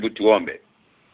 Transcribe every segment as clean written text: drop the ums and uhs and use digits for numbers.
Tuombe.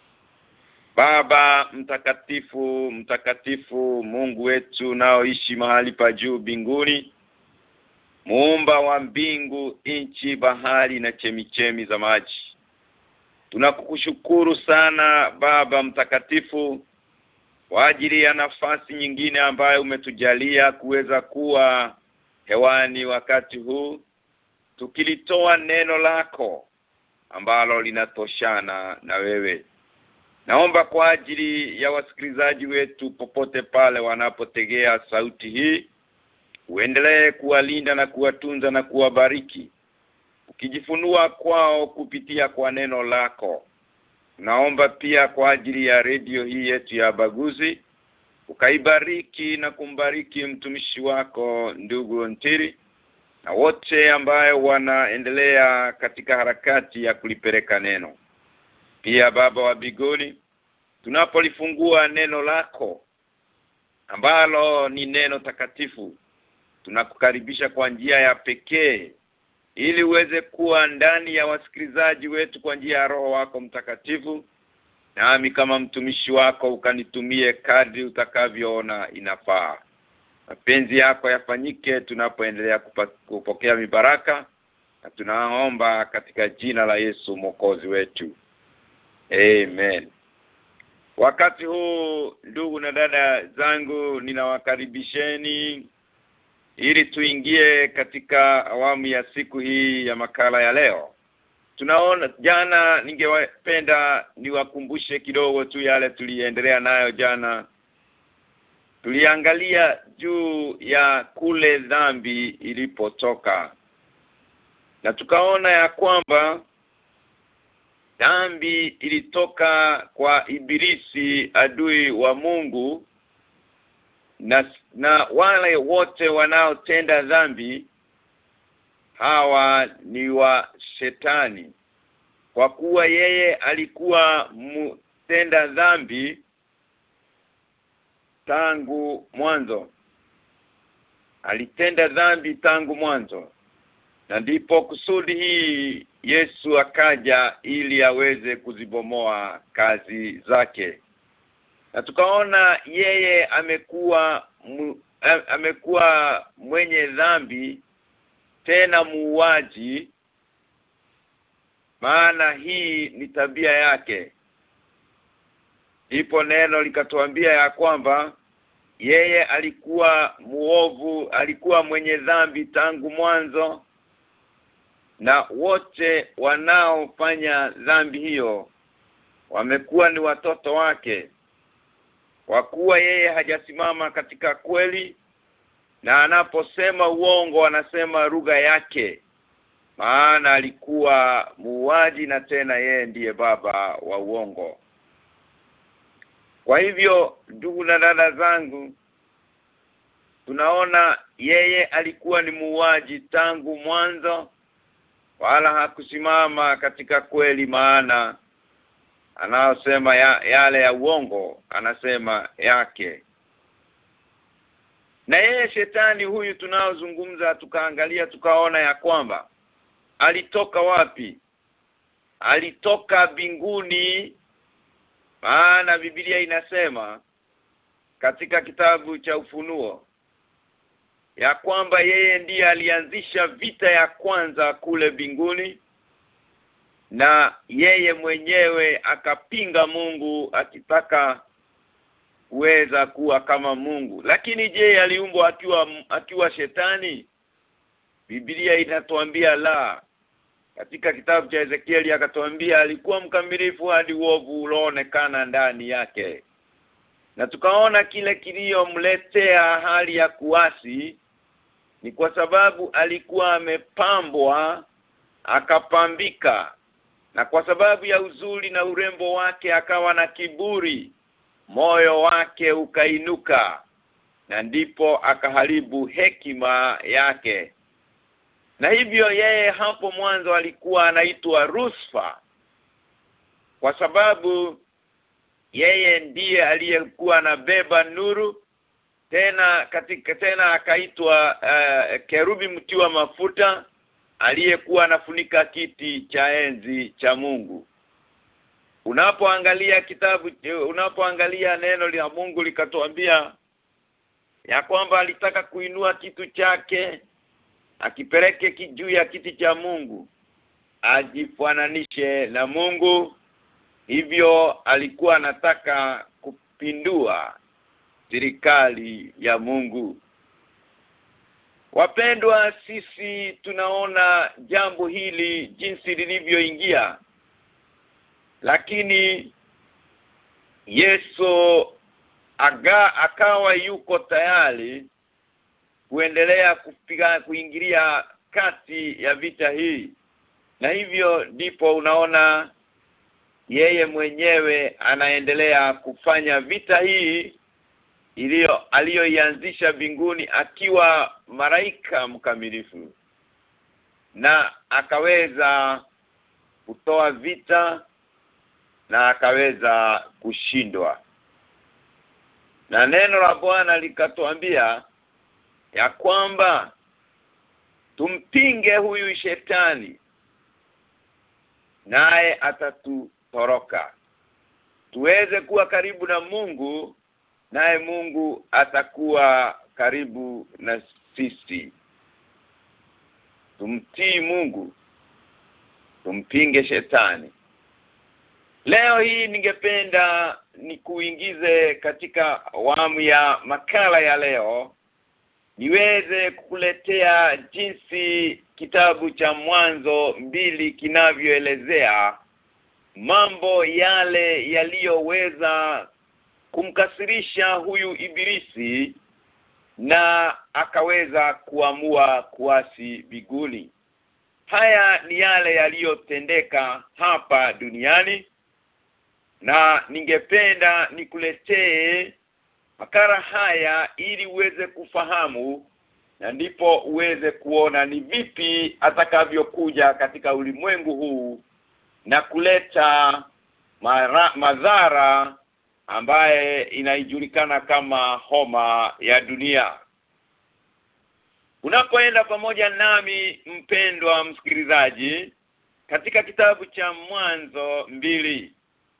Baba mtakatifu, mtakatifu, Mungu wetu unaoishi mahali pa juu mbinguni, Muumba wa mbingu, nchi, bahari na chemichemi za maji. Tunakukushukuru sana Baba mtakatifu kwa ajili ya nafasi nyingine ambayo umetujalia kuweza kuwa hewani wakati huu, tukilitoa neno lako ambalo linatoshana na wewe. Naomba kwa ajili ya wasikilizaji wetu popote pale wanapotegea sauti hii, uendelee kuwalinda na kuwatunza na kuwabariki, ukijifunua kwao kupitia kwa neno lako. Naomba pia kwa ajili ya redio hii yetu ya Baguzi, ukaibariki na kumbariki mtumishi wako ndugu Ntiri na wote ambayo wanaendelea katika harakati ya kulipeleka neno. Pia Baba wa mbinguni, tunapolifungua neno lako ambalo ni neno takatifu, tunakukaribisha kwa njia ya pekee ili uweze kuwa ndani ya wasikilizaji wetu kwa njia ya Roho wako mtakatifu, nami kama mtumishi wako ukanitumie kadri utakavyoona inafaa. Mapenzi yako yafanyike tunapoendelea kupokea mibaraka, na tunaomba katika jina la Yesu Mwokozi wetu. Amen. Wakati huu ndugu na dada zangu, ninawakaribisheni ili tuingie katika awamu ya siku hii ya makala ya leo. Tunaona jana, ningependa niwakumbushe kidogo tu yale tuliendelea nayo jana. Tuliangalia juu ya kule dhambi ilipotoka, na tukaona ya kwamba dhambi ilitoka kwa Ibilisi, adui wa Mungu, na wale wote wanaotenda dhambi hawa ni wa Shetani, kwa kuwa yeye alikuwa mtenda dhambi tangu mwanzo. Alitenda dhambi tangu mwanzo, na ndipo kusudi hii Yesu akaja ili aweze kuzibomoa kazi zake. Na tukaona yeye amekuwa mwenye dhambi, tena muuaji, maana hii ni tabia yake. Ndipo neno likatuambia ya kwamba yeye alikuwa muovu, alikuwa mwenye dhambi tangu mwanzo, na wote wanaofanya dhambi hiyo wamekuwa ni watoto wake, kwa kuwa yeye hajasimama katika kweli, na anaposema uongo anasema lugha yake, maana alikuwa muuaji na tena yeye ndiye baba wa uongo. Kwa hivyo ndugu na dada zangu, tunaona yeye alikuwa ni muuaji tangu mwanzo, wala hakusimama katika kweli, maana anaosema yale ya uongo anasema yake. Na yeye Shetani huyu tunaozungumza, tukaangalia tukaona ya kwamba alitoka wapi? Alitoka mbinguni, maana Biblia inasema katika kitabu cha Ufunuo ya kwamba yeye ndiye alianzisha vita ya kwanza kule mbinguni, na yeye mwenyewe akapinga Mungu akitaka kuweza kuwa kama Mungu. Lakini je, aliumbwa akiwa Shetani? Biblia inatuambia la. Katika kitabu cha Ezekieli akatuambia alikuwa mkamilifu hadi uovu ulioonekana ndani yake. Na tukaona kile kiliyomletea hali ya kuasi ni kwa sababu alikuwa amepambwa, akapambika, na kwa sababu ya uzuri na urembo wake akawa na kiburi, moyo wake ukainuka, na ndipo akaharibu hekima yake. Na hivyo yeye hapo mwanzo alikuwa anaitwa Lucifer, kwa sababu yeye ndiye aliyekuwa anabeba nuru, tena akaitwa kerubi mtiwa mafuta, aliyekuwa anafunika kiti cha enzi cha Mungu. unapoangalia neno la Mungu likatuambia ya kwamba alitaka kuinua kitu chake akipeleke juu ya kiti cha Mungu, ajifananishe na Mungu. Hivyo alikuwa anataka kupindua serikali ya Mungu. Wapendwa, sisi tunaona jambo hili jinsi lilivyoingia, lakini Yesu akawa yuko tayari kuendelea kuingilia kati ya vita hii. Na hivyo ndipo unaona yeye mwenyewe anaendelea kufanya vita hii aliyoianzisha mbinguni akiwa malaika mkamilifu, na akaweza kutoa vita na akaweza kushindwa. Na neno la Bwana likatuambia ya kwamba tumpinge huyu shetani naye atatutoroka. Tuweze kuwa karibu na Mungu naye Mungu atakuwa karibu na sisi. Tumtii Mungu, tumpinge shetani. Leo hii ningependa nikuingize katika awamu ya makala ya leo, niweze kukuletea jinsi kitabu cha Mwanzo 2 kinavyoelezea mambo yale yaliyoweza kumkasirisha huyu ibilisi na akaweza kuamua kuasi mbinguni. Haya ni yale yaliyotendeka hapa duniani, na ningependa nikuletee makala haya ili uweze kufahamu, na ndipo uweze kuona ni vipi atakavyokuja katika ulimwengu huu na kuleta madhara ambaye inaijulikana kama homa ya dunia. Unapoenda pamoja nami mpendwa msikilizaji katika kitabu cha Mwanzo 2.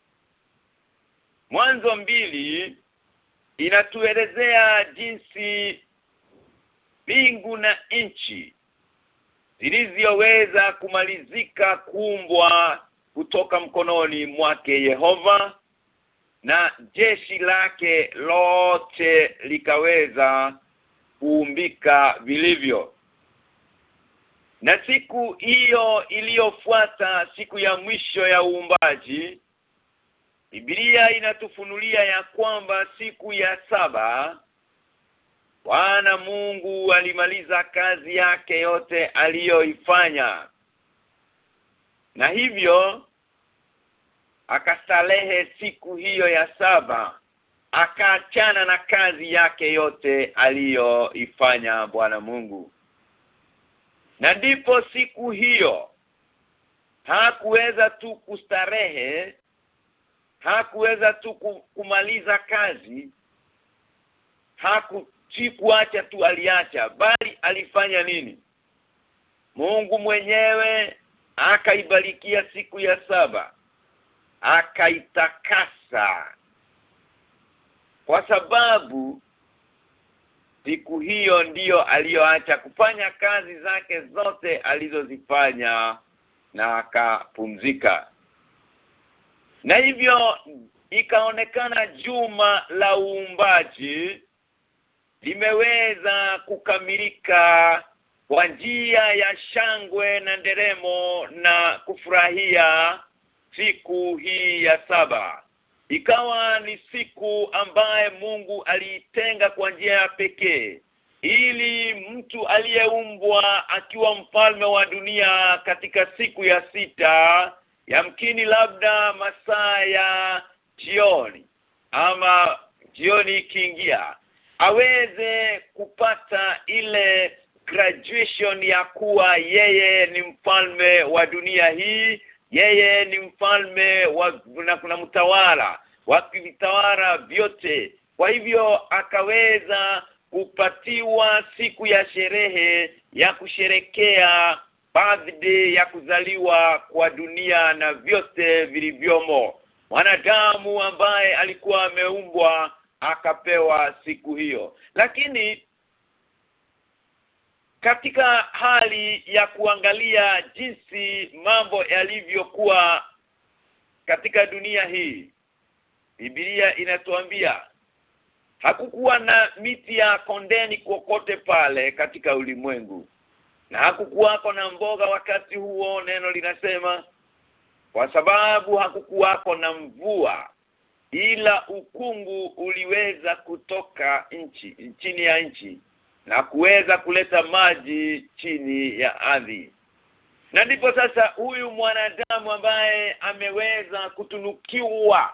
Mwanzo 2 inatuelezea jinsi mbingu na nchi zilizoweza kumalizika kuumbwa kutoka mkononi mwake Yehova, na jeshi lake lote likaweza kuumbika vilivyo. Na siku hiyo iliyofuata, siku ya mwisho ya uumbaji, Biblia inatufunulia ya kwamba siku ya 7 Bwana Mungu alimaliza kazi yake yote aliyoifanya, na hivyo akastarehe siku hiyo ya 7, akaachana na kazi yake yote aliyoifanya Bwana Mungu. Na ndipo siku hiyo hakuweza tu kustarehe, hakuweza tu kumaliza kazi, hakuacha tu aliacha, bali alifanya nini? Mungu mwenyewe akaibarikia siku ya 7, akaitakasa, kwa sababu siku hiyo ndiyo aliyoacha kufanya kazi zake zote alizozifanya na akapumzika. Na hivyo ikaonekana juma la uumbaji limeweza kukamilika kwa njia ya shangwe na nderemo na kufurahia siku hii ya 7. Ikawa ni siku ambaye Mungu aliitenga kwa njia ya pekee ili mtu aliyeumbwa akiwa mfalme wa dunia katika siku ya 6, yamkini labda masaa ya jioni ama jioni ikiingia, aweze kupata ile graduation ya kuwa yeye ni mfalme wa dunia hii, yeye ni mfalme na kuna mtawala wa vitawala vyote. Kwa hivyo akaweza kupatiwa siku ya sherehe ya kusherekea birthday ya kuzaliwa kwa dunia na vyote vilivyomo. mwanadamu ambaye alikuwa ameumbwa akapewa siku hiyo. Lakini katika hali ya kuangalia jinsi mambo yalivyokuwa katika dunia hii, Biblia inatuambia hakukuwa na miti ya kondeni kokote pale katika ulimwengu, na hakukuwako na mboga wakati huo, neno linasema, kwa sababu hakukuwako na mvua, ila ukungu uliweza kutoka chini ya nchi na kuweza kuleta maji chini ya ardhi. Na ndipo sasa huyu mwanadamu ambaye ameweza kutunukiwa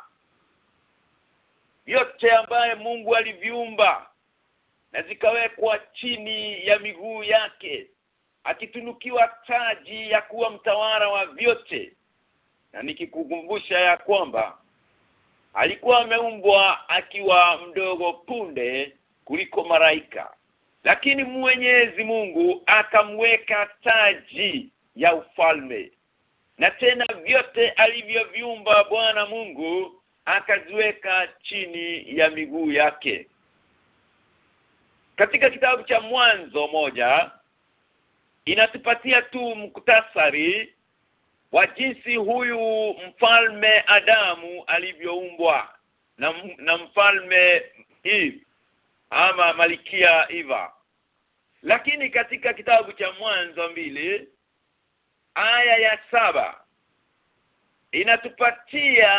yote ambaye Mungu aliviumba na zikawekwa chini ya miguu yake, akitunukiwa taji ya kuwa mtawala wa vyote. Na nikikukumbusha ya kwamba alikuwa ameumbwa akiwa mdogo punde kuliko malaika, lakini Mwenyezi Mungu akamweka taji ya ufalme, na tena vyote alivyoviumba Bwana Mungu akaziweka chini ya miguu yake. Katika kitabu cha Mwanzo 1 inatupatia tu mkutasari wa jinsi huyu mfalme Adamu alivyoumbwa na mfalme Eve ama Malikia Eva. Lakini katika kitabu cha Mwanzo 2 aya ya 7 inatupatia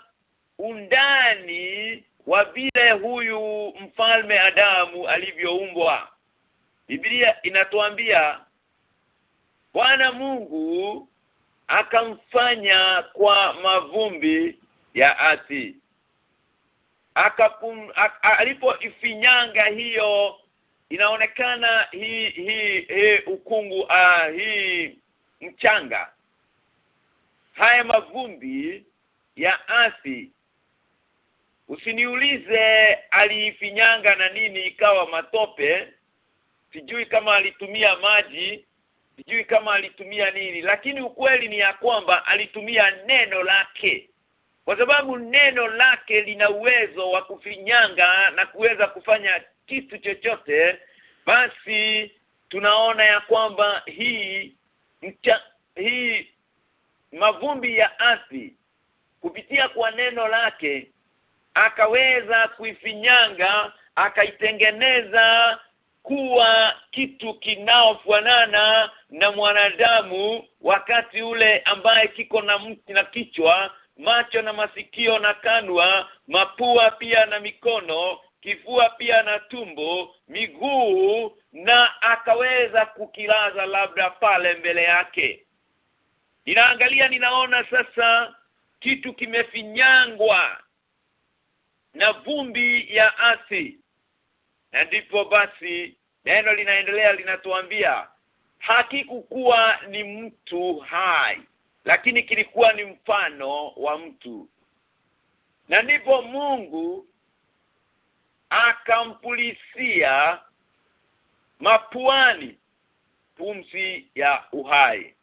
undani wa vile huyu mfalme Adamu alivyoumbwa. Biblia inatuambia Bwana Mungu akamfanya kwa mavumbi ya ardhi. Alipoifinyanga hiyo, inaonekana hii ukungu, hii mchanga, haya mavumbi ya ardhi. Usiniulize aliifinyanga na nini ikawa matope, sijui kama alitumia maji, sijui kama alitumia nini, lakini ukweli ni ya kwamba alitumia neno lake. Kwa sababu neno lake lina uwezo wa kufinyanga na kuweza kufanya kitu chochote. Basi tunaona ya kwamba hii mavumbi ya ardhi, kupitia kwa neno lake akaweza kuifinyanga, akaitengeneza kuwa kitu kinaofanana na mwanadamu, wakati ule ambaye kiko na mti na kichwa, macho na masikio na kanwa, mapua pia na mikono, kifua pia na tumbo, miguu, na akaweza kukilaza labda pale mbele yake. Ninaona sasa kitu kimefinyangwa na vumbi ya ardhi. Na ndipo basi neno linaendelea linatuambia hakikukuwa ni mtu hai, lakini kilikuwa ni mfano wa mtu. Na ndipo Mungu akampulisia mapuani pumzi ya uhai.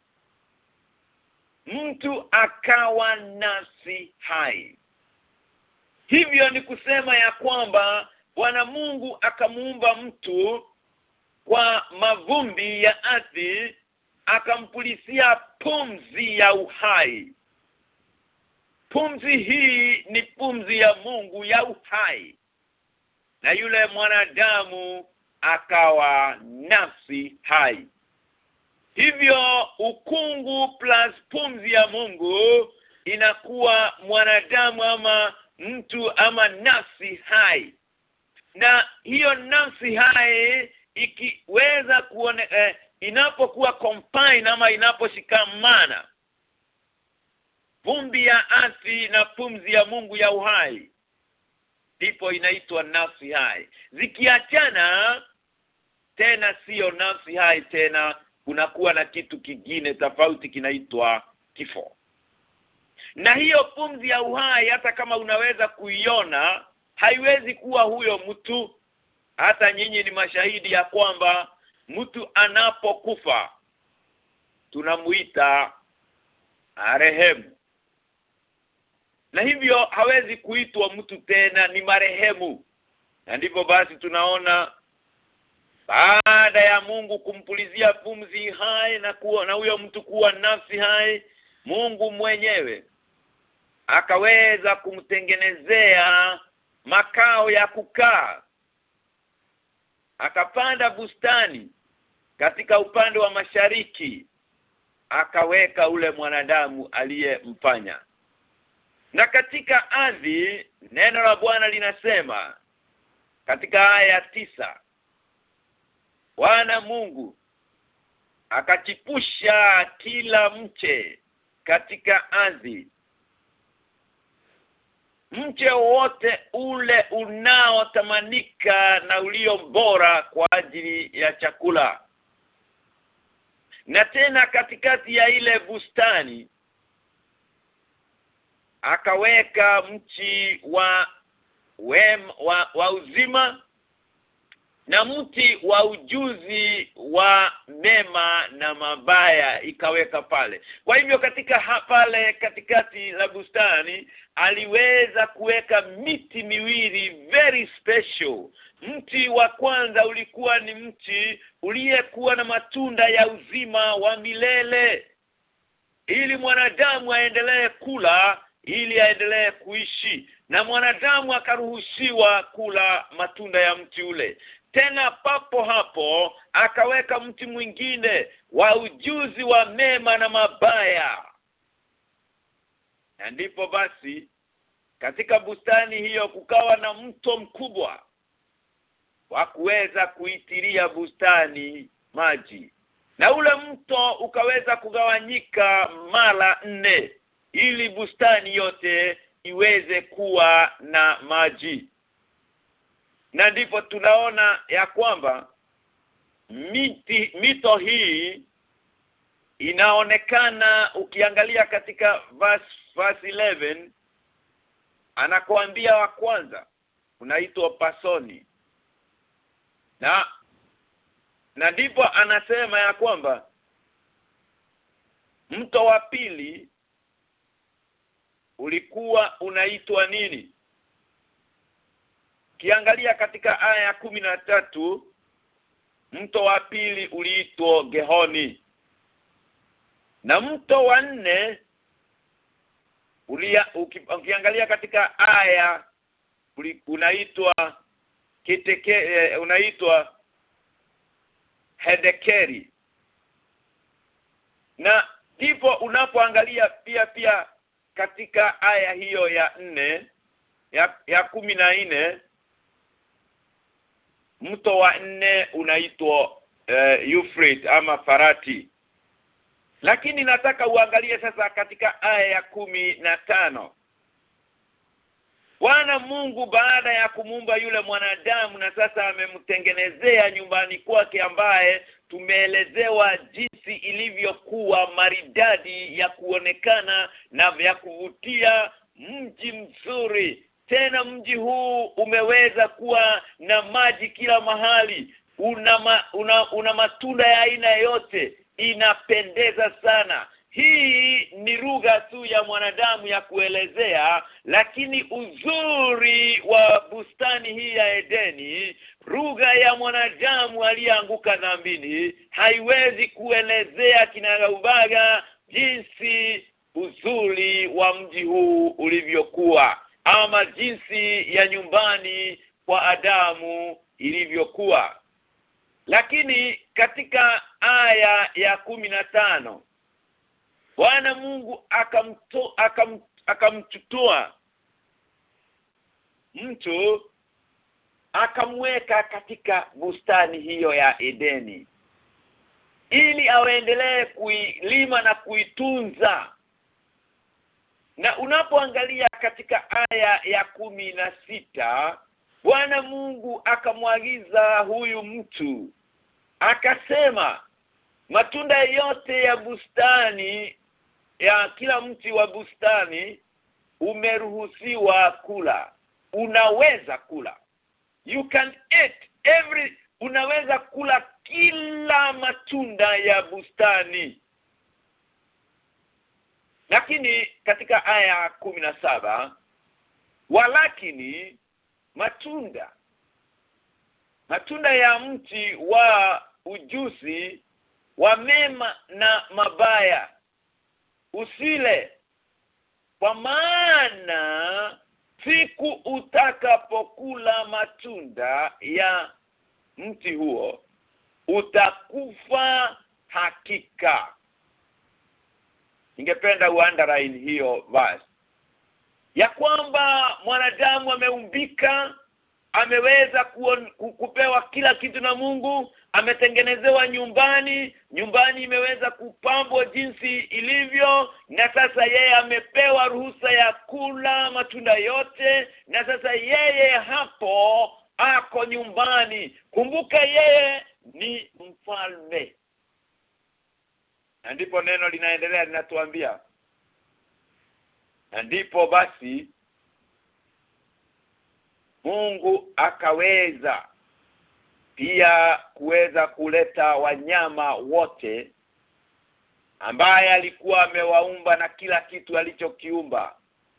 Mtu akawa nafsi hai. Hivyo ni kusema ya kwamba Bwana Mungu akamuumba mtu kwa mavumbi ya ardhi, akampulisia pumzi ya uhai. Pumzi hii ni pumzi ya Mungu ya uhai. Na yule mwanadamu akawa nafsi hai. Hivyo ukungu plus pumzi ya Mungu inakuwa mwanadamu ama mtu ama nafsi hai. Na hiyo nafsi hai ikiweza inapokuwa combine ama inaposhikamana, vumbi ya ardhi na pumzi ya Mungu ya uhai, ndipo inaitwa nafsi hai. Zikiachana tena sio nafsi hai tena, kunakuwa na kitu kingine tofauti kinaitwa kifo. Na hiyo pumzi ya uhai, hata kama unaweza kuiona, haiwezi kuwa huyo mtu. Hata nyinyi ni mashahidi ya kwamba mtu anapokufa tunamuita marehemu. na hivyo hawezi kuitwa mtu tena, ni marehemu. Na ndivyo basi tunaona baada ya Mungu kumpulizia pumzi hai na huyo mtu kuwa nafsi hai, Mungu mwenyewe akaweza kumtengenezea makao ya kukaa. Akapanda bustani katika upande wa mashariki, akaweka ule mwanadamu aliyemfanya. Na katika ardhi neno la Bwana linasema katika aya ya 9, Bwana Mungu akachipusha kila mche katika ardhi, mche wote ule unaotamanika na ulio bora kwa ajili ya chakula. Na tena katikati ya ile bustani akaweka mti wa uzima na mti wa ujuzi wa mema na mabaya ikaweka pale. Kwa hivyo pale katikati la bustani aliweza kuweka miti miwili very special. Mti wa kwanza ulikuwa ni mti uliyekuwa na matunda ya uzima wa milele, ili mwanadamu aendelee kula, ili aendelee kuishi, na mwanadamu akaruhusiwa kula matunda ya mti ule. Tena papo hapo akaweka mti mwingine wa ujuzi wa mema na mabaya. Na ndipo basi katika bustani hiyo kukawa na mto mkubwa wa kuweza kuitiria bustani maji. Na ule mto ukaweza kugawanyika mara 4 ili bustani yote iweze kuwa na maji. Na ndipo tunaona ya kwamba mito hii inaonekana, ukiangalia katika verse 11 anakuambia wa kwanza unaitwa Pasoni, na ndipo anasema ya kwamba mto wa pili ulikuwa unaitwa nini? Kiangalia katika aya ya 13, mto wa pili uliitwa Gehoni. Na mto wa 4 ukiangalia katika aya unaitwa unaitwa Hedekeri. Na ndipo unapoangalia pia katika aya hiyo ya 4 ya 14, mto wa 4 unaitwa Euphrates ama Farati. Lakini nataka uangalie sasa katika aya ya 15. Bwana Mungu baada ya kumuumba yule mwanadamu na sasa amemtengenezea nyumbani kwake, ambaye tumeelezewa jinsi ilivyokuwa maridadi ya kuonekana na ya kuvutia, mji mzuri. Tena mji huu umeweza kuwa na maji kila mahali, una matunda ya aina yote, inapendeza sana. Hii ni lugha tu ya mwanadamu ya kuelezea, lakini uzuri wa bustani hii ya Edeni, lugha ya mwanadamu aliyeanguka dhambini, haiwezi kuelezea kinagaubaga jinsi uzuri wa mji huu ulivyokuwa, ama jinsi ya nyumbani kwa Adamu ilivyokuwa. Lakini katika aya ya 15 Bwana Mungu akamchukua mtu akamweka katika bustani hiyo ya Edeni ili aendelee kuilima na kuitunza. Na unapoangalia katika aya ya 16, Bwana Mungu akamwagiza huyu mtu, akasema, matunda yote ya bustani, ya kila mti wa bustani umeruhusiwa kula. Unaweza kula. You can eat unaweza kula kila matunda ya bustani. Lakini katika aya 17 walakini matunda ya mti wa ujuzi wa mema na mabaya usile, kwa maana siku utakapokula matunda ya mti huo utakufa hakika. Ningependa uunderline hiyo verse ya kwamba mwanadamu ameumbika, ameweza kupewa kila kitu na Mungu, ametengenezewa nyumbani imeweza kupambwa jinsi ilivyo, na sasa yeye amepewa ruhusa ya kula matunda yote, na sasa yeye hapo ako nyumbani. Kumbuka yeye ni mfalme. Na ndipo neno linaendelea linatuambia, na ndipo basi Mungu akaweza pia kuweza kuleta wanyama wote ambaye alikuwa amewaumba na kila kitu alichokiumba.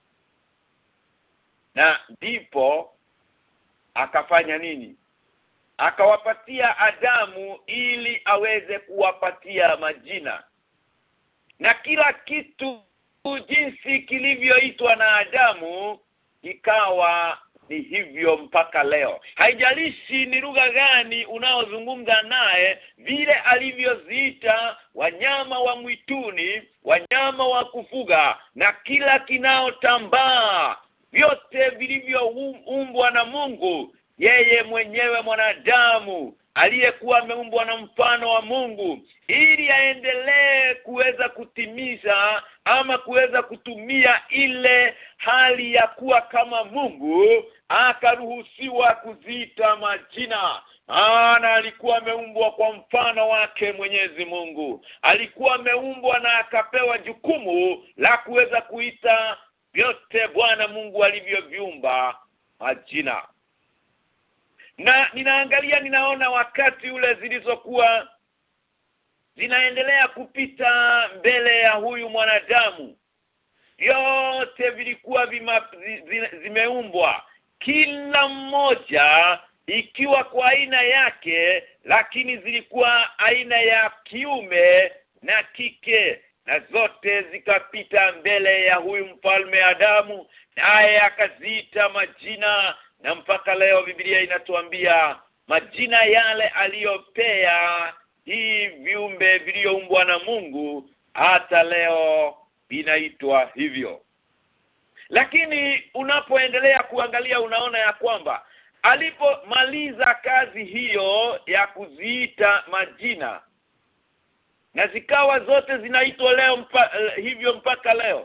Na ndipo akafanya nini? Akawapatia Adamu ili aweze kuwapatia majina. Na kila kitu jinsi kilivyoitwa na Adamu ikawa ni hivyo mpaka leo. Haijalishi ni lugha gani unaozungumza naye, vile alivyoziita wanyama wa mwituni, wanyama wa kufuga na kila kinaotambaa, vyote vilivyoumbwa na Mungu, yeye mwenyewe mwanadamu aliyekuwa ameumbwa na mfano wa Mungu, ili aendelee kuweza kutimiza ama kuweza kutumia ile hali ya kuwa kama Mungu, akaruhusiwa kuziita majina. Maana alikuwa ameumbwa kwa mfano wake Mwenyezi Mungu. Alikuwa ameumbwa na akapewa jukumu la kuweza kuita vyote Bwana Mungu alivyoviumba majina. Na ninaona wakati ule zilizokuwa zinaendelea kupita mbele ya huyu mwanadamu, yote vilikuwa zimeumbwa, kila mmoja ikiwa kwa aina yake, lakini zilikuwa aina ya kiume na kike, na zote zikapita mbele ya huyu mfalme Adamu, naye akaziita majina. Na mpaka leo Biblia inatuambia majina yale aliyopea hii viumbe vilioumbwa na Mungu, hata leo vinaitwa hivyo. Lakini unapoendelea kuangalia unaona ya kwamba alipomaliza kazi hiyo ya kuziita majina, na zikawa zote zinaitwa leo hivyo mpaka leo,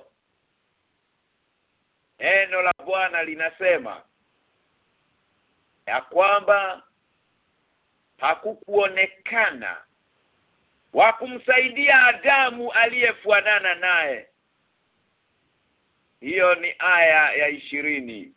neno la Bwana linasema ya kwamba hakukuonekana wa kumsaidia Adamu aliyefanana naye. Hiyo ni aya ya 20.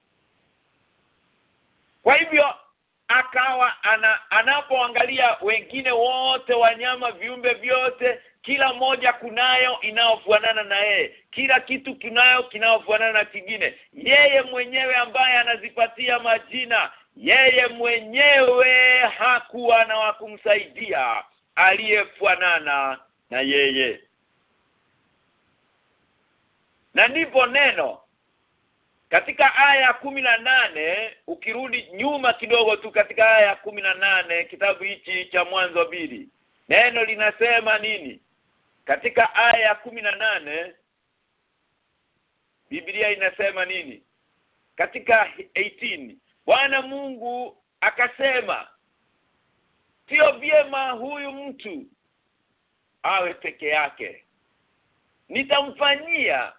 Kwa hivyo akawa anapoangalia wengine wote, wanyama, viumbe vyote, kila moja kunayo inaofanana na yeye, kila kitu kinayo kinaofanana na kingine. Yeye mwenyewe ambaye anazipatia majina, yeye mwenyewe hakuwa na wa kumsaidia aliyefanana na yeye. Na ndipo neno katika aya 18, ukirudi nyuma kidogo tu katika aya 18 kitabu hichi cha Mwanzo 2, neno linasema nini? Katika aya 18 Biblia inasema nini? Katika 18, Bwana Mungu akasema, sio vyema huyu mtu awe peke yake, nitamfanyia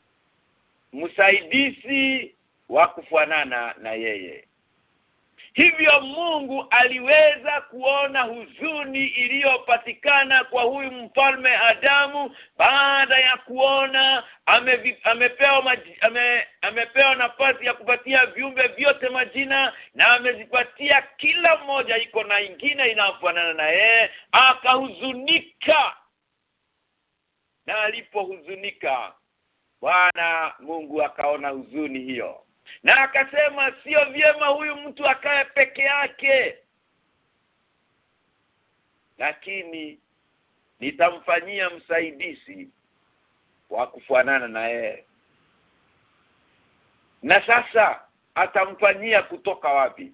msaidizi wa kufanana na yeye. Hivyo Mungu aliweza kuona huzuni iliyopatikana kwa huyu mfalme Adamu, baada ya kuona amepewa nafasi ya kupatia viumbe vyote majina, na amezipatia kila mmoja iko na ingine inayofanana na yeye. Akahuzunika, na alipohuzunika Bwana Mungu akaona huzuni hiyo na akasema sio vyema huyu mtu akae peke yake, lakini nitamfanyia msaidizi wa kufanana na yeye. Na sasa atamfanyia kutoka wapi?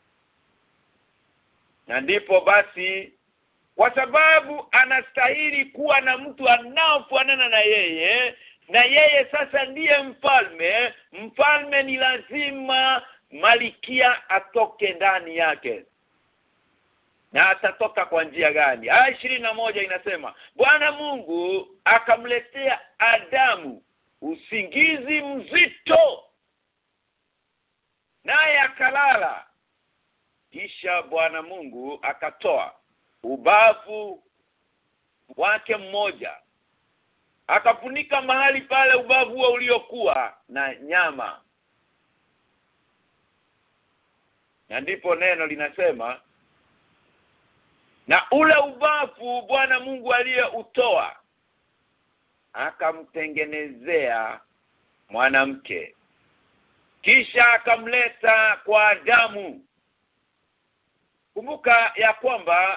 Na ndipo basi, kwa sababu anastahili kuwa na mtu anaofanana na yeye, na yeye sasa ndiye mfalme ni lazima malikia atoke ndani yake. Na atatoka kwa njia gani? Aya 21 inasema, Bwana Mungu akamletea Adamu usingizi mzito, naye akalala. Kisha Bwana Mungu akatoa ubavu wake mmoja, akafunika mahali pale ubavu huo uliokuwa na nyama. Na ndipo neno linasema, na ule ubavu Bwana Mungu aliyeutoa akamtengenezea mwanamke, kisha akamleta kwa Adamu. Kumbuka ya kwamba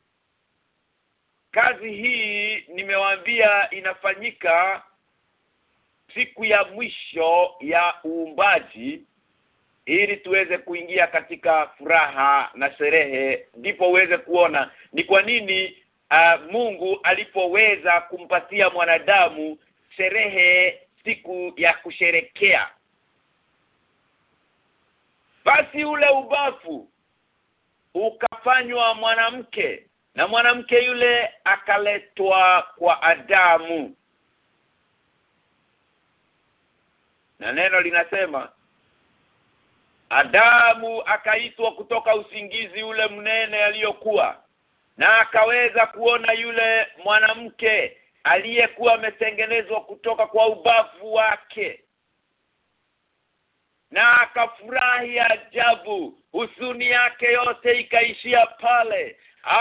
kazi hii nimewaambia inafanyika siku ya mwisho ya uumbaji, ili tuweze kuingia katika furaha na sherehe. Ndipo uweze kuona ni kwa nini Mungu alipoweza kumpatia mwanadamu sherehe, siku ya kusherekea. Basi ule ubavu ukafanywa mwanamke, na mwanamke yule akaletwa kwa Adamu. Na neno linasema, Adamu akaitwa kutoka usingizi ule mnene aliyokuwa, na akaweza kuona yule mwanamke aliyekuwa ametengenezwa kutoka kwa ubavu wake, na akafurahi ajabu. Huzuni yake yote ikaishia pale.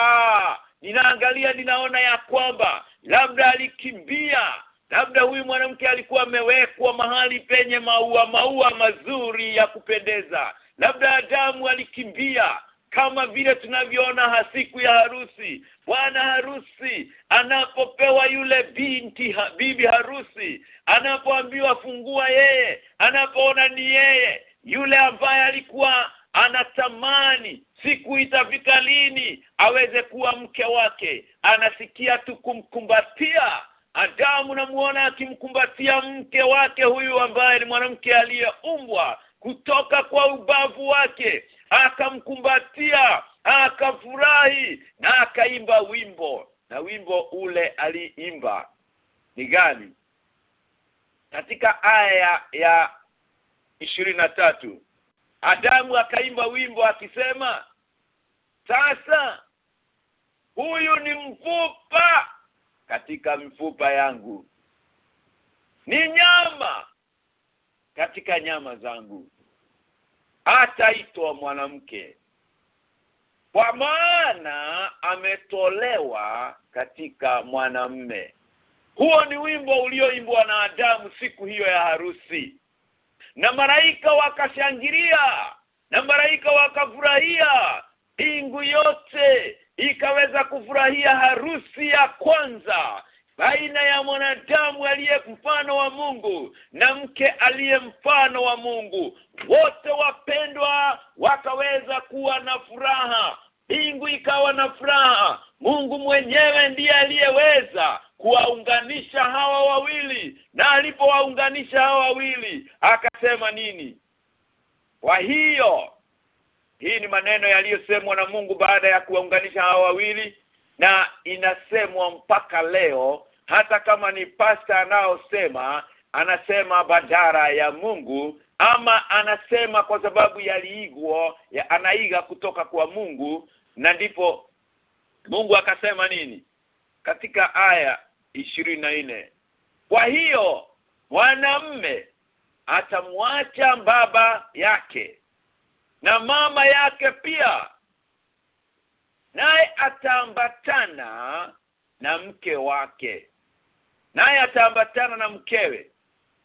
Ninaona ya kwamba labda alikimbia, labda huyu mwanamke alikuwa amewekwa mahali penye maua mazuri ya kupendeza. Labda Adamu alikimbia, kama vile tunavyoona siku ya harusi. Bwana harusi anapopewa yule bibi harusi, anapoambiwa fungua yeye, anapoona ni yeye yule ambaye alikuwa anatamani siku itafika lini aweze kuwa mke wake, anasikia tu kumkumbatia. Adamu namuona akimkumbatia mke wake huyu ambaye ni mwanamke aliyeumbwa kutoka kwa ubavu wake. Akamkumbatia, akafurahi na akaimba wimbo. Na wimbo ule aliimba ni gani? Katika aya ya 23 Adamu akaimba wimbo akisema, sasa huyu ni mfupa katika mifupa yangu, ni nyama katika nyama zangu, ataitwa mwanamke, kwa maana ametolewa katika mwanamume. Huo ni wimbo ulioimbwa na Adamu siku hiyo ya harusi. Na malaika wakashangilia, na malaika wakafurahia. Mbingu yote ikaweza kufurahia harusi ya kwanza baina ya mwanadamu aliye mfano wa Mungu na mke aliye mfano wa Mungu. Wote wapendwa wakaweza kuwa na furaha. Mbingu ikawa na furaha. Mungu mwenyewe ndiye aliyeweza kuwaunganisha hawa wawili, na alipowaunganisha hawa wawili akasema nini? Kwa hiyo hii ni maneno yaliyosemwa na Mungu baada ya kuwaunganisha hawa wawili, na inasemwa mpaka leo. Hata kama ni pasta anaosema, anasema badala ya Mungu, ama anasema kwa sababu yaliigwa, anaiga kutoka kwa Mungu. Na ndipo Mungu akasema nini katika aya 24? Kwa hiyo mwanamume atamwacha baba yake na mama yake pia, naye ataambatana na mke wake, naye ataambatana na mkewe,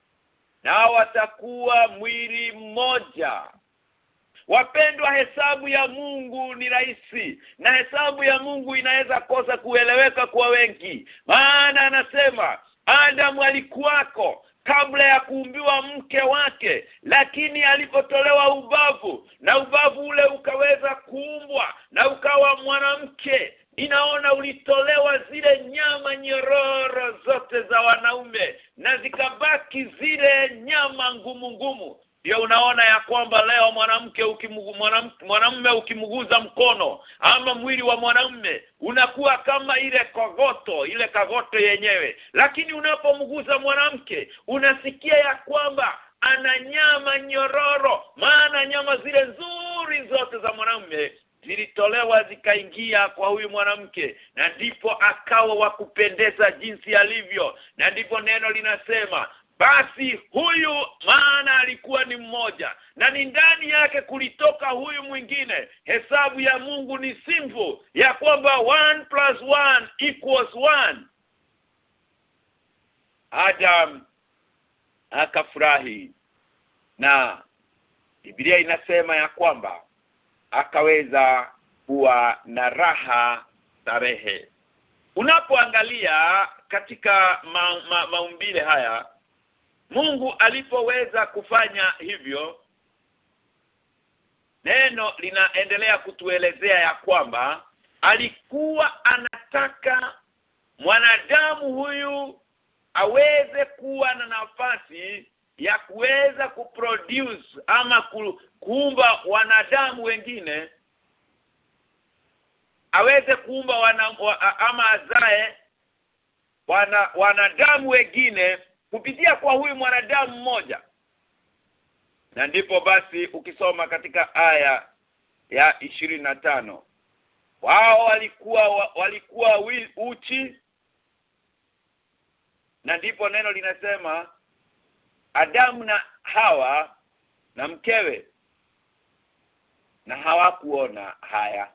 na watakuwa mwili mmoja. Wapendwa, hesabu ya Mungu ni rahisi, na hesabu ya Mungu inaweza kosa kueleweka kwa wengi. Maana anasema Adamu alikuwako kabla ya kuumbiwa mke wake, lakini alipotolewa ubavu na ubavu ule ukaweza kuumbwa na ukawa mwanamke, inaona ulitolewa zile nyama nyororo zote za wanaume na zikabaki zile nyama ngumu ngumu. Ndio unaona ya kwamba leo mwanamume ukimguza mkono ama mwili wa mwanamume unakuwa kama ile kagoto yenyewe, lakini unapomguza mwanamke unasikia ya kwamba ana nyama nyororo, maana nyama zile nzuri zote za mwanamume zilitolewa zikaingia kwa huyu mwanamke, na ndipo akawa wa kupendeza jinsi alivyo. Na ndipo neno linasema basi huyu, maana alikuwa ni mmoja na ni ndani yake kulitoka huyu mwingine. Hesabu ya Mungu ni simple ya kwamba 1 + 1 = 1. Adam akafurahi, na Biblia inasema ya kwamba akaweza kuwa na raha starehe. Unapoangalia katika maumbile haya, Mungu alipoweza kufanya hivyo, neno linaendelea kutuelezea ya kwamba alikuwa anataka mwanadamu huyu aweze kuwa na nafasi ya kuweza kuproduce ama kuumba wanadamu wengine, aweze kuumba ama azae wanadamu wengine kupitia kwa huyu mwanadamu mmoja. Na ndipo basi ukisoma katika aya ya 25, wao walikuwa uchi, na ndipo neno linasema Adamu na Hawa na mkewe, na hawakuona haya.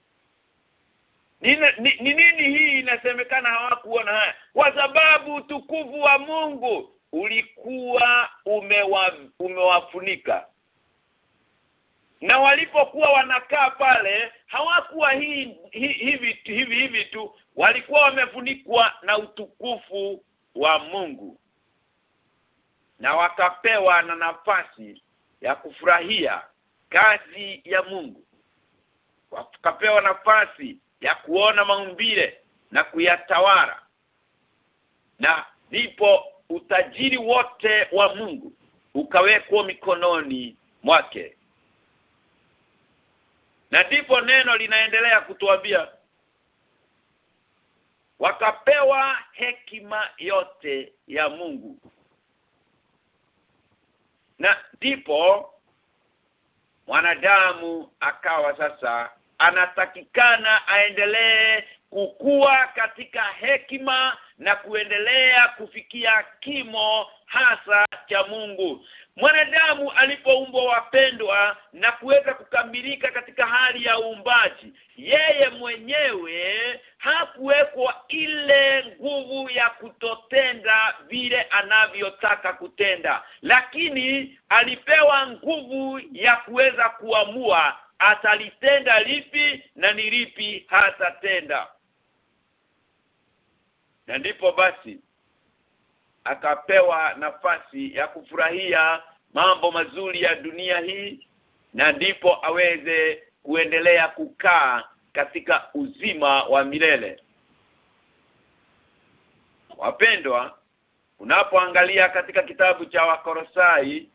Nini hii inasemekana hawakuona haya? Kwa sababu utukufu wa Mungu ulikuwa umewafunika. Na walipokuwa wanakaa pale, hawakuwa hivi tu, walikuwa wamefunikwa na utukufu wa Mungu. Na wakapewa na nafasi ya kufurahia kazi ya Mungu. Wakapewa nafasi ya kuona maumbile na kuyatawala. Na ndipo utajiri wote wa Mungu ukawekwa mikononi mwake. Na ndipo neno linaendelea kutuambia wakapewa hekima yote ya Mungu. Na ndipo mwanadamu akawa sasa anatakikana aendelee kukua katika hekima na kuendelea kufikia kimo hasa cha Mungu. Mwanadamu alipoumbwa, wapendwa, na kuweza kukamilika katika hali ya uumbaji, yeye mwenyewe hakuwekwa ile nguvu ya kutotenda vile anavyotaka kutenda, lakini alipewa nguvu ya kuweza kuamua atalitenda lipi na ni lipi hatatenda. Na ndipo basi akapewa nafasi ya kufurahia mambo mazuri ya dunia hii, na ndipo aweze kuendelea kukaa katika uzima wa milele. Wapendwa, unapoangalia katika kitabu cha Wakolosai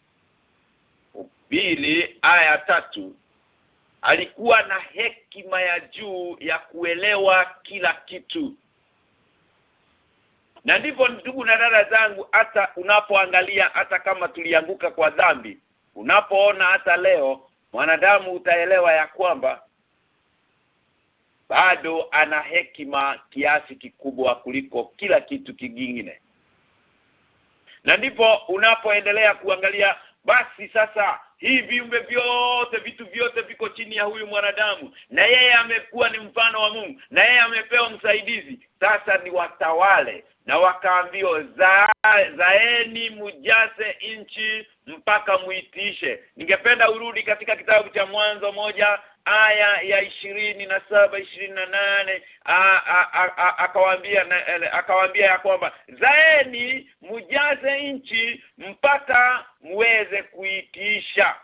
2:3, alikuwa na hekima ya juu ya kuelewa kila kitu. Na ndivyo ndugu na dada zangu, hata unapoangalia, hata kama tulianguka kwa dhambi, unapoona hata leo mwanadamu, utaelewa ya kwamba bado ana hekima kiasi kikubwa kuliko kila kitu kingine. Na ndipo unapoendelea kuangalia, basi sasa hii viumbe vyote, vitu vyote viko chini ya huyu mwanadamu, na yeye amekuwa ni mfano wa Mungu, na yeye amepewa msaidizi. Sasa ni watawale, na wakaambiwa zaeni mujase nchi mpaka muitishe. Ningependa urudi katika kitabu cha Mwanzo 1 aya ya 27 28 akawaambia ya kwamba zaeni mujaze nchi mpaka muweze kuitisha.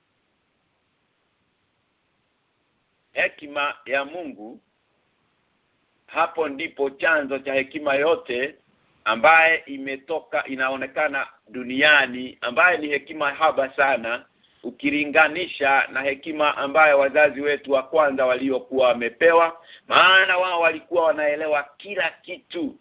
Hekima ya Mungu, hapo ndipo chanzo cha hekima yote ambaye imetoka inaonekana duniani, ambaye ni hekima haba sana ukilinganisha na hekima ambayo wazazi wetu wa kwanza waliokuwa wamepewa, maana wao walikuwa wanaelewa kila kitu.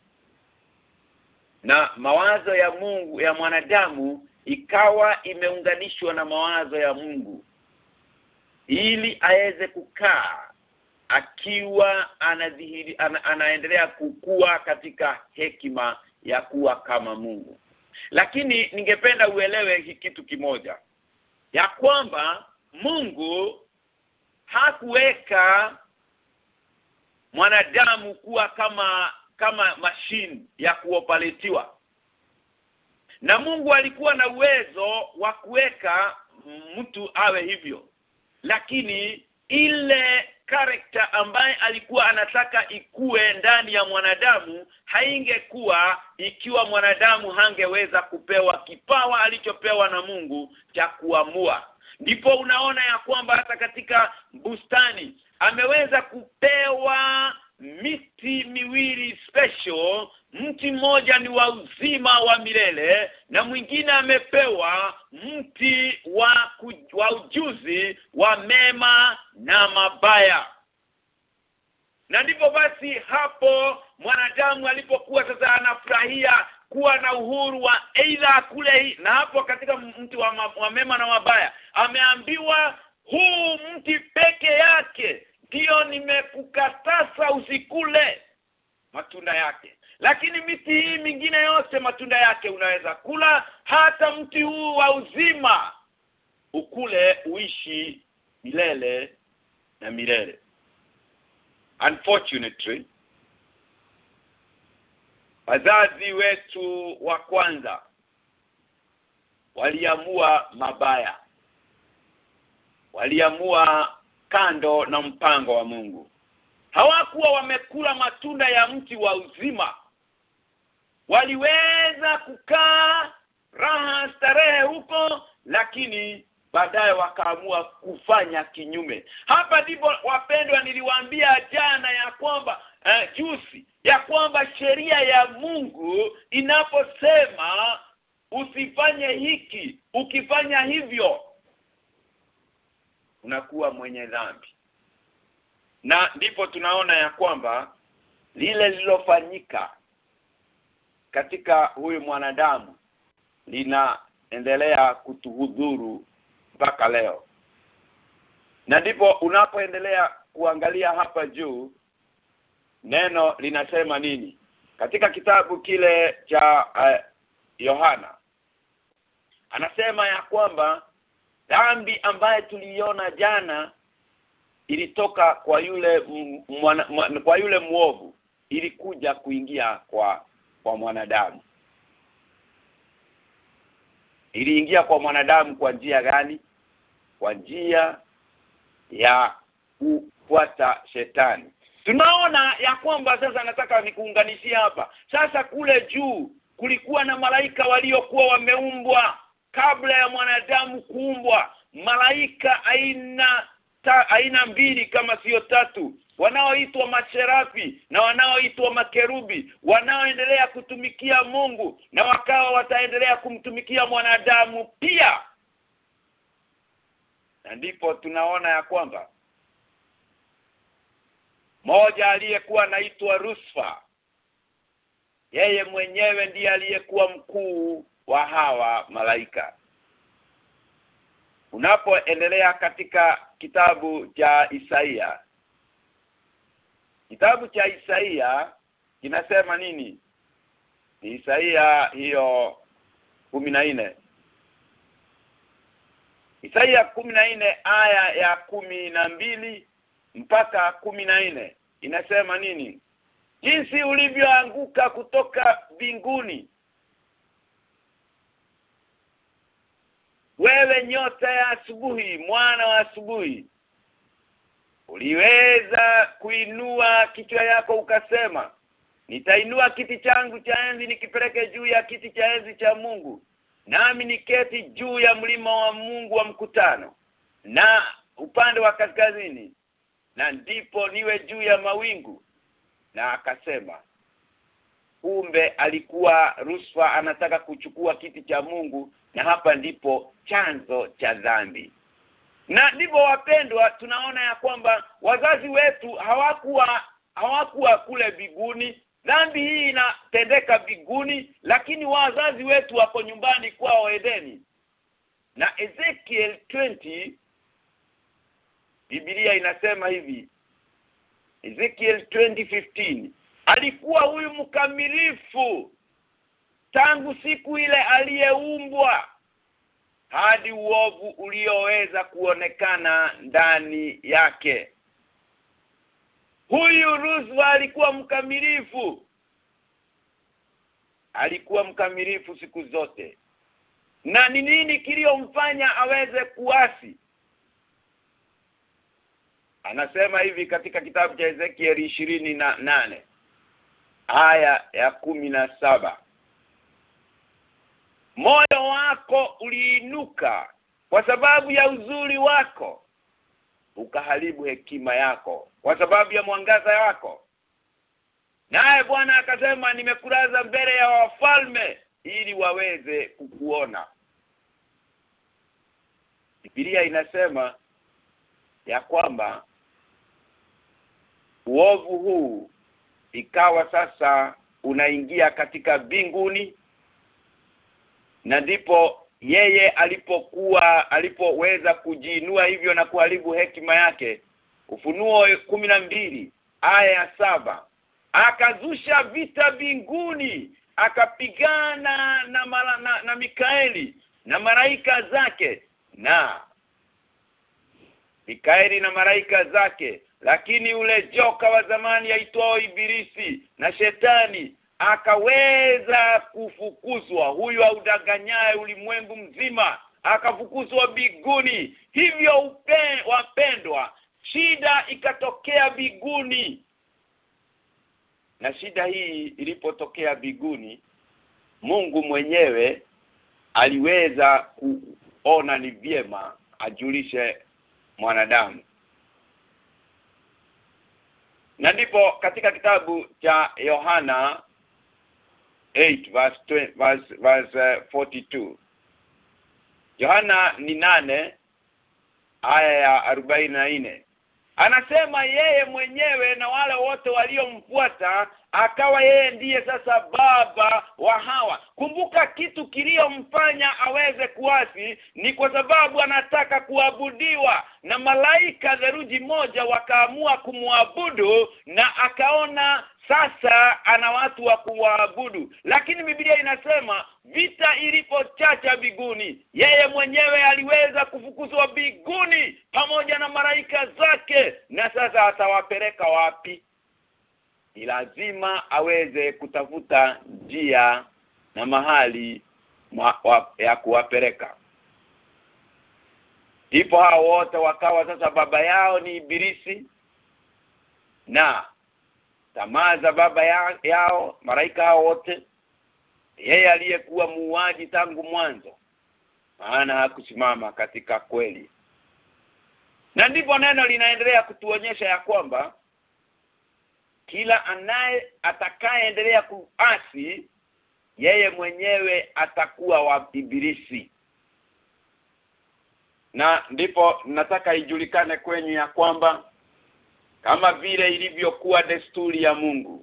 Na mawazo ya Mungu ya mwanadamu ikawa imeunganishwa na mawazo ya Mungu ili aweze kukaa akiwa anaendelea kukua katika hekima ya kuwa kama Mungu. Lakini ningependa uelewe kitu kimoja, ya kwamba Mungu hakuweka mwanadamu kuwa kama machine ya kuoperatiwa. Na Mungu alikuwa na uwezo wa kuweka mtu awe hivyo, lakini ile character ambaye alikuwa anataka ikue ndani ya mwanadamu haingekuwa ikiwa mwanadamu hangeweza kupewa kipawa alichopewa na Mungu cha kuamua. Ndipo unaona ya kwamba hata katika bustani ameweza kupewa miti miwili special. Mti mmoja ni wa uzima wa milele na mwingine amepewa mti wa ujuzi wa mema na mabaya. Na ndipo basi hapo mwanadamu alipokuwa sasa anafurahia kuwa na uhuru wa aidha kule, na hapo katika mti wa mema na mabaya ameambiwa huu mti peke yake ndio nimekukataza usikule matunda yake, lakini miti hii mingine yote matunda yake unaweza kula, hata mti huu wa uzima ukule uishi milele na milele. Unfortunately, wazazi wetu wa kwanza waliamua mabaya, waliamua kando na mpango wa Mungu. Hawakuwa wamekula matunda ya mti wa uzima, waliweza kukaa raha starehe huko, lakini baadaye wakaamua kufanya kinyume. Hapa ndipo wapendwa, niliwaambia jana ya kwamba juzi ya kwamba sheria ya Mungu inaposema usifanye hiki, ukifanya hivyo unakuwa mwenye dhambi. Na ndipo tunaona ya kwamba lile lilofanyika katika huyu mwanadamu linaendelea kutuhudhuru mpaka leo. Na ndipo unapoendelea kuangalia hapa juu neno linasema nini katika kitabu kile cha Yohana. Anasema ya kwamba dhambi ambaye tuliona jana ilitoka kwa yule muovu, ilikuja kuingia kwa mwanadamu. Iliingia kwa mwanadamu kwa njia gani? Kwa njia ya kufuata shetani. Tunaona ya kwamba sasa, nataka nikuunganishia hapa. Sasa kule juu kulikuwa na malaika waliokuwa wameumbwa kabla ya mwanadamu kuumbwa. Malaika aina mbili kama sio tatu, wanaoitwa maserafi na wanaoitwa makerubi, wanaoendelea kutumikia Mungu na wakawa wataendelea kumtumikia mwanadamu pia. Na ndipo tunaona ya kwamba mmoja aliyekuwa anaitwa Lucifer, yeye mwenyewe ndiye aliyekuwa mkuu wa hawa malaika. Unapoendelea katika kitabu cha Isaia, kitabu cha Isaia kinasema nini? Ni Isaia hiyo 14. Isaia 14 aya ya 12 mpaka 14 inasema nini? jinsi ulivyoanguka kutoka mbinguni. Wewe nyota ya asubuhi, mwana wa asubuhi, uliweza kuinua kichwa yako ukasema, nitainua kiti changu cha enzi nikipeleke juu ya kiti cha enzi cha Mungu, nami niketi juu ya mlima wa Mungu wa mkutano, na upande wa kaskazini, na ndipo niwe juu ya mawingu. Na akasema, kumbe alikuwa Rusfa anataka kuchukua kiti cha Mungu, na hapa ndipo chanzo cha dhambi. Na ndipo wapendwa, tunaona ya kwamba wazazi wetu hawakuwa kule mbinguni. Dhambi hii inatendeka mbinguni, lakini wazazi wetu wako nyumbani kwao Edeni. Na Ezekiel 20, Biblia inasema hivi, Ezekiel 20:15, alikuwa huyu mkamilifu tangu siku ile aliyeumbwa hadi uovu ulioweza kuonekana ndani yake. Huyu Rusfa alikuwa mkamilifu. Alikuwa mkamilifu siku zote. Na ni nini kiliyomfanya aweze kuasi? Anasema hivi katika kitabu cha Ezekiel 28 aya ya 17. Moyo wako uliinuka kwa sababu ya uzuri wako, ukaharibu hekima yako kwa sababu ya mwangaza wako. Naye Bwana akasema, nimekulaza mbele ya wafalme ili waweze kukuona. Biblia inasema ya kwamba uovu huu ikawa sasa unaingia mbinguni, na ndipo yeye alipoweza kujiinua hivyo na kuharibu hekima yake. Ufunuo 12 aya ya 7, akazusha vita mbinguni, akapigana na Mikaeli na malaika zake, na Mikaeli na malaika zake. Lakini ule joka wa zamani aitwao Ibilisi na Shetani akaweza kufukuzwa, huyu audanganyaye ulimwengu mzima, akafukuzwa mbinguni. Hivyo wapendwa, shida ikatokea mbinguni. Na shida hii ilipotokea mbinguni, Mungu mwenyewe aliweza kuona ni vyema ajulishe mwanadamu. Na ndipo katika kitabu cha Yohana 8 verse 42, Yohana ni 8 aya ya 44, anasema yeye mwenyewe na wale wote waliomfuata akawa yeye ndiye sasa baba wa hawa. Kumbuka kitu kiliyomfanya aweze kuasi ni kwa sababu anataka kuabudiwa, na malaika theluthi moja wakaamua kumwabudu, na akaona sasa ana watu wa kuabudu. Lakini Biblia inasema vita ilipochacha mbinguni, yeye mwenyewe aliweza kufukuzwa mbinguni pamoja na malaika zake. Na sasa atawapeleka wapi? Ni lazima aweze kutafuta njia na mahali ya kuwapeleka. Ndipo hao wote wakawa sasa baba yao ni Ibilisi, na tamaa za baba yao malaika hao wote, yeye aliyekuwa muuaji tangu mwanzo, maana hakusimama katika kweli. Na ndipo neno linaendelea kutuonyesha ya kwamba kila atakayeendelea kuasi, yeye mwenyewe atakuwa wa Ibilisi. Na ndipo nataka ijulikane kwenyu ya kwamba kama vile ilivyokuwa desturi ya Mungu,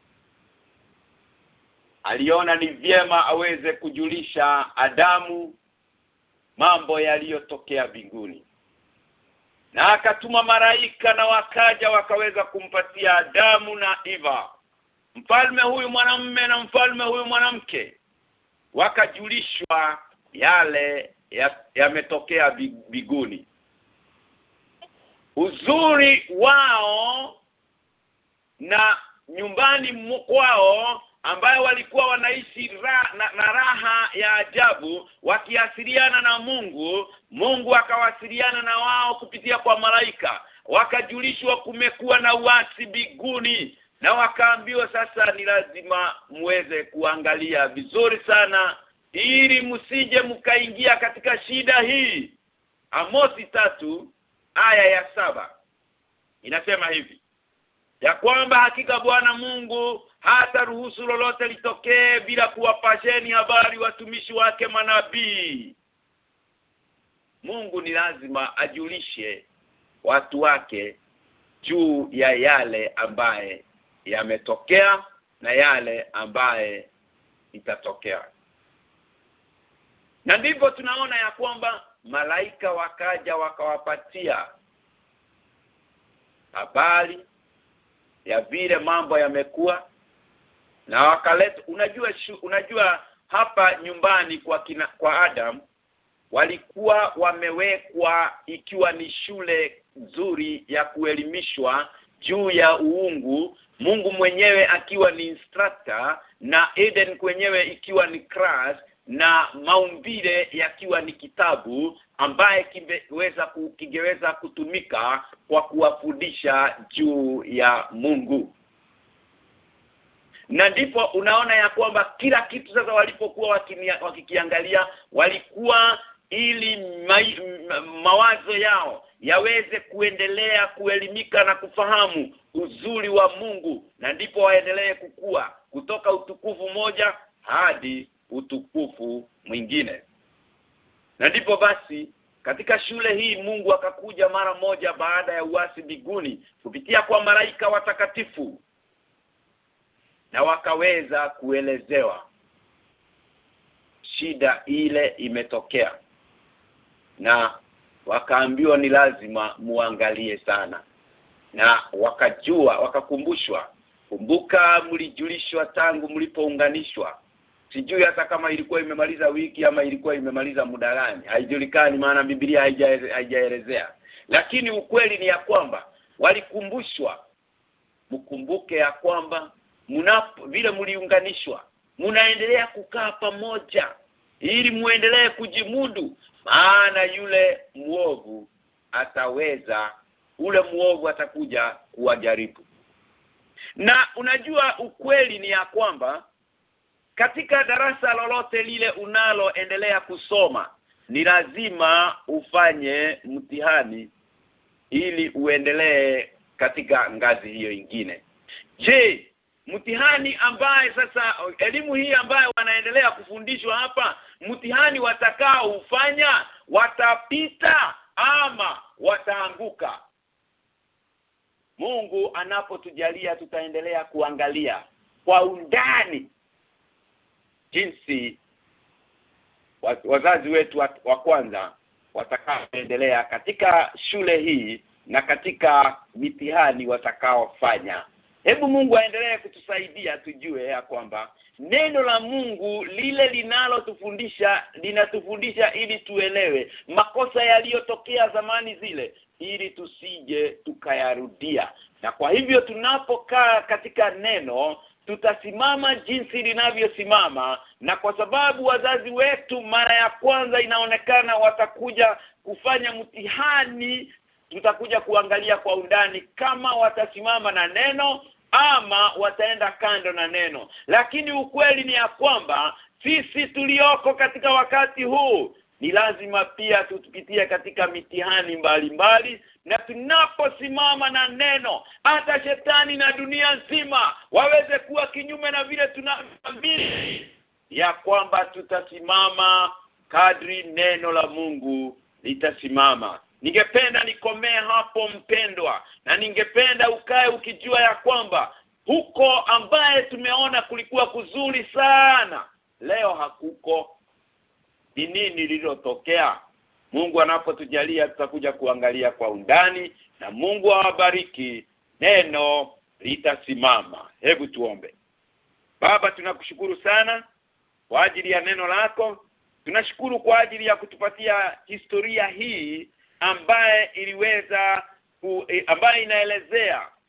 aliona ni vyema aweze kujulisha Adamu mambo yaliyotokea mbinguni. Na akatuma malaika, na wakaja wakaweza kumpatia Adamu na Eva, mfalme huyu mwanamume na mfalme huyu mwanamke, wakajulishwa yale yametokea mbinguni. Uzuri wao na nyumbani kwao ambayo walikuwa wanaishi na raha ya ajabu wakiasiliana na Mungu. Mungu akawasiliana na wao kupitia kwa malaika. Wakajulishwa kumekuwa na uasi mbinguni, na wakaambiwa sasa ni lazima muweze kuangalia vizuri sana ili msije mkaingia katika shida hii. Amosi 3 aya ya 7 inasema hivi ya kwamba hakika Bwana Mungu hata ruhusu lolote litokee bila kuwapasheni habari watumishi wake manabii. Mungu ni lazima ajulishe watu wake juu ya yale ambaye yametokea na yale ambaye itatokea. Na ndivyo tunaona ya kwamba malaika wakaja wakawapatia habari ya vile mambo yamekuwa, na wakaleta unajua hapa nyumbani kwa Adam walikuwa wamewekwa ikiwa ni shule nzuri ya kuelimishwa juu ya uungu, Mungu mwenyewe akiwa ni instructor na Eden kwenyewe ikiwa ni class na maumbile yakiwa ni kitabu ambaye kingeweza kutumika kwa kuwafundisha juu ya Mungu. Na ndipo unaona ya kwamba kila kitu sasa walipokuwa wakikiangalia walikuwa ili mawazo yao yaweze kuendelea kuelimika na kufahamu uzuri wa Mungu, na ndipo waendelee kukua kutoka utukufu moja hadi utukufu mwingine. Na ndipo basi katika shule hii Mungu akakuja mara moja baada ya uasi mbinguni kupitia kwa malaika watakatifu, na wakaweza kuelezewa shida ile imetokea, na wakaambiwa ni lazima muangalie sana. Na wakakumbushwa, kumbuka mlijulishwa tangu mlipounganishwa. Sijui hata kama ilikuwa imemaliza wiki ama ilikuwa imemaliza muda gani, haijulikani maana Biblia haijaelezea. Lakini ukweli ni ya kwamba walikumbushwa, mkumbuke ya kwamba vile mliunganishwa mnaendelea kukaa pamoja ili muendelee kujimudu, maana yule muovu atakuja kuwajaribu. Na unajua ukweli ni ya kwamba katika darasa lolote lile unaloendelea kusoma ni lazima ufanye mtihani ili uendelee katika ngazi hiyo ingine. Je, mtihani ambaye sasa elimu hii ambayo wanaendelea kufundishwa hapa, mtihani watakao ufanya watapita ama wataanguka? Mungu anapotujalia tutaendelea kuangalia kwa undani jinsi wazazi wetu wa kwanza watakaoendelea katika shule hii na katika mitihani watakaofanya. Hebu Mungu aendelee kutusaidia tujue ya kwamba neno la Mungu lile linatufundisha ili tuelewe makosa yaliyotokea zamani zile ili tusije tukayarudia. Na kwa hivyo tunapokaa katika neno tutasimama jinsi linavyosimama, na kwa sababu wazazi wetu mara ya kwanza inaonekana watakuja kufanya mtihani, tutakuja kuangalia kwa undani kama watasimama na neno ama wataenda kando na neno. Lakini ukweli ni ya kwamba sisi tulioko katika wakati huu ni lazima pia tupitie katika mitihani mbalimbali, na tunaposimama na neno hata shetani na dunia nzima waweze kuwa kinyume na vile tunaamini ya kwamba tutasimama kadri neno la Mungu litasimama. Ningependa nikomee hapo mpendwa, na ningependa ukae ukijua ya kwamba huko ambaye tumeona kulikuwa kuzuri sana leo hakuko. Ni nini lililotokea? Mungu anapotujalia tutakuja kuangalia kwa undani, na Mungu awabariki. Neno litasimama. Hebu tuombe. Baba, tunakushukuru sana kwa ajili ya neno lako. Tunashukuru kwa ajili ya kutupatia historia hii ambaye inaelezea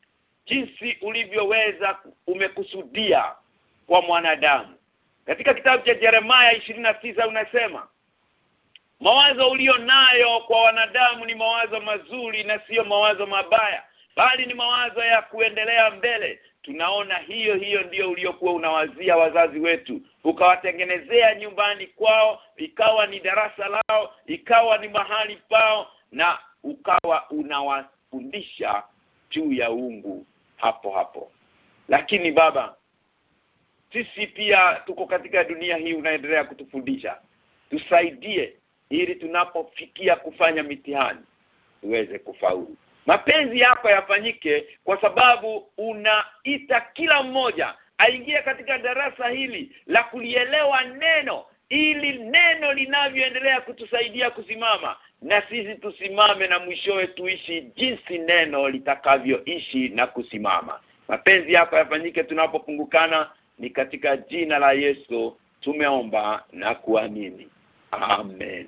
jinsi ulivyoweza umekusudia kwa mwanadamu. Katika kitabu cha Yeremia 29 unasema, mawazo ulio nayo kwa wanadamu ni mawazo mazuri na sio mawazo mabaya, bali ni mawazo ya kuendelea mbele. Tunaona hiyo ndio uliokuwa unawazia wazazi wetu, ukawatengenezea nyumbani kwao, ikawa ni darasa lao, ikawa ni mahali pao, na ukawa unawafundisha juu ya uungu hapo. Lakini Baba, sisi pia tuko katika dunia hii, unaendelea kutufundisha. Tusaidie ili tunapofikia kufanya mitihani tuweze kufaulu. Mapenzi yako yafanyike, kwa sababu unaita kila mmoja aingie katika darasa hili la kulielewa neno, ili neno linavyoendelea kutusaidia kusimama, na sisi tusimame na mwishowe tuishi jinsi neno litakavyoishi na kusimama. Mapenzi yako yafanyike tunapopungukana, ni katika jina la Yesu tumeomba na kuamini. Amen.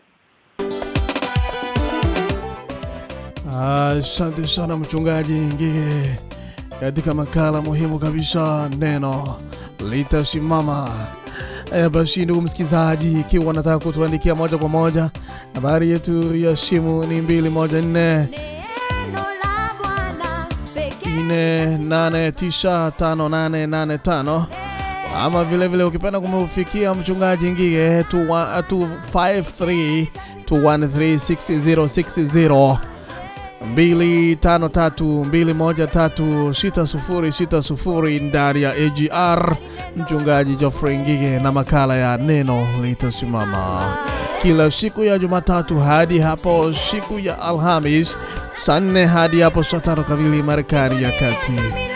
Asante sana Mchungaji Ngige katika makala muhimu kabisa, neno litasimama. Basi ndugu msikilizaji, ikiwa unataka kutuandikia moja kwa moja, nambari yetu ya simu ni 214 4895885, ama vile ukipenda kumfikia Mchungaji Ngige 253 213 6060 253-213-6060 ndani ya AGR Mchungaji Geoffrey Ngige na makala ya neno litasimama, kila siku ya Jumatatu hadi hapo siku ya Alhamis, saa 4 hadi hapo saa 5 kamili Marekani ya Kati.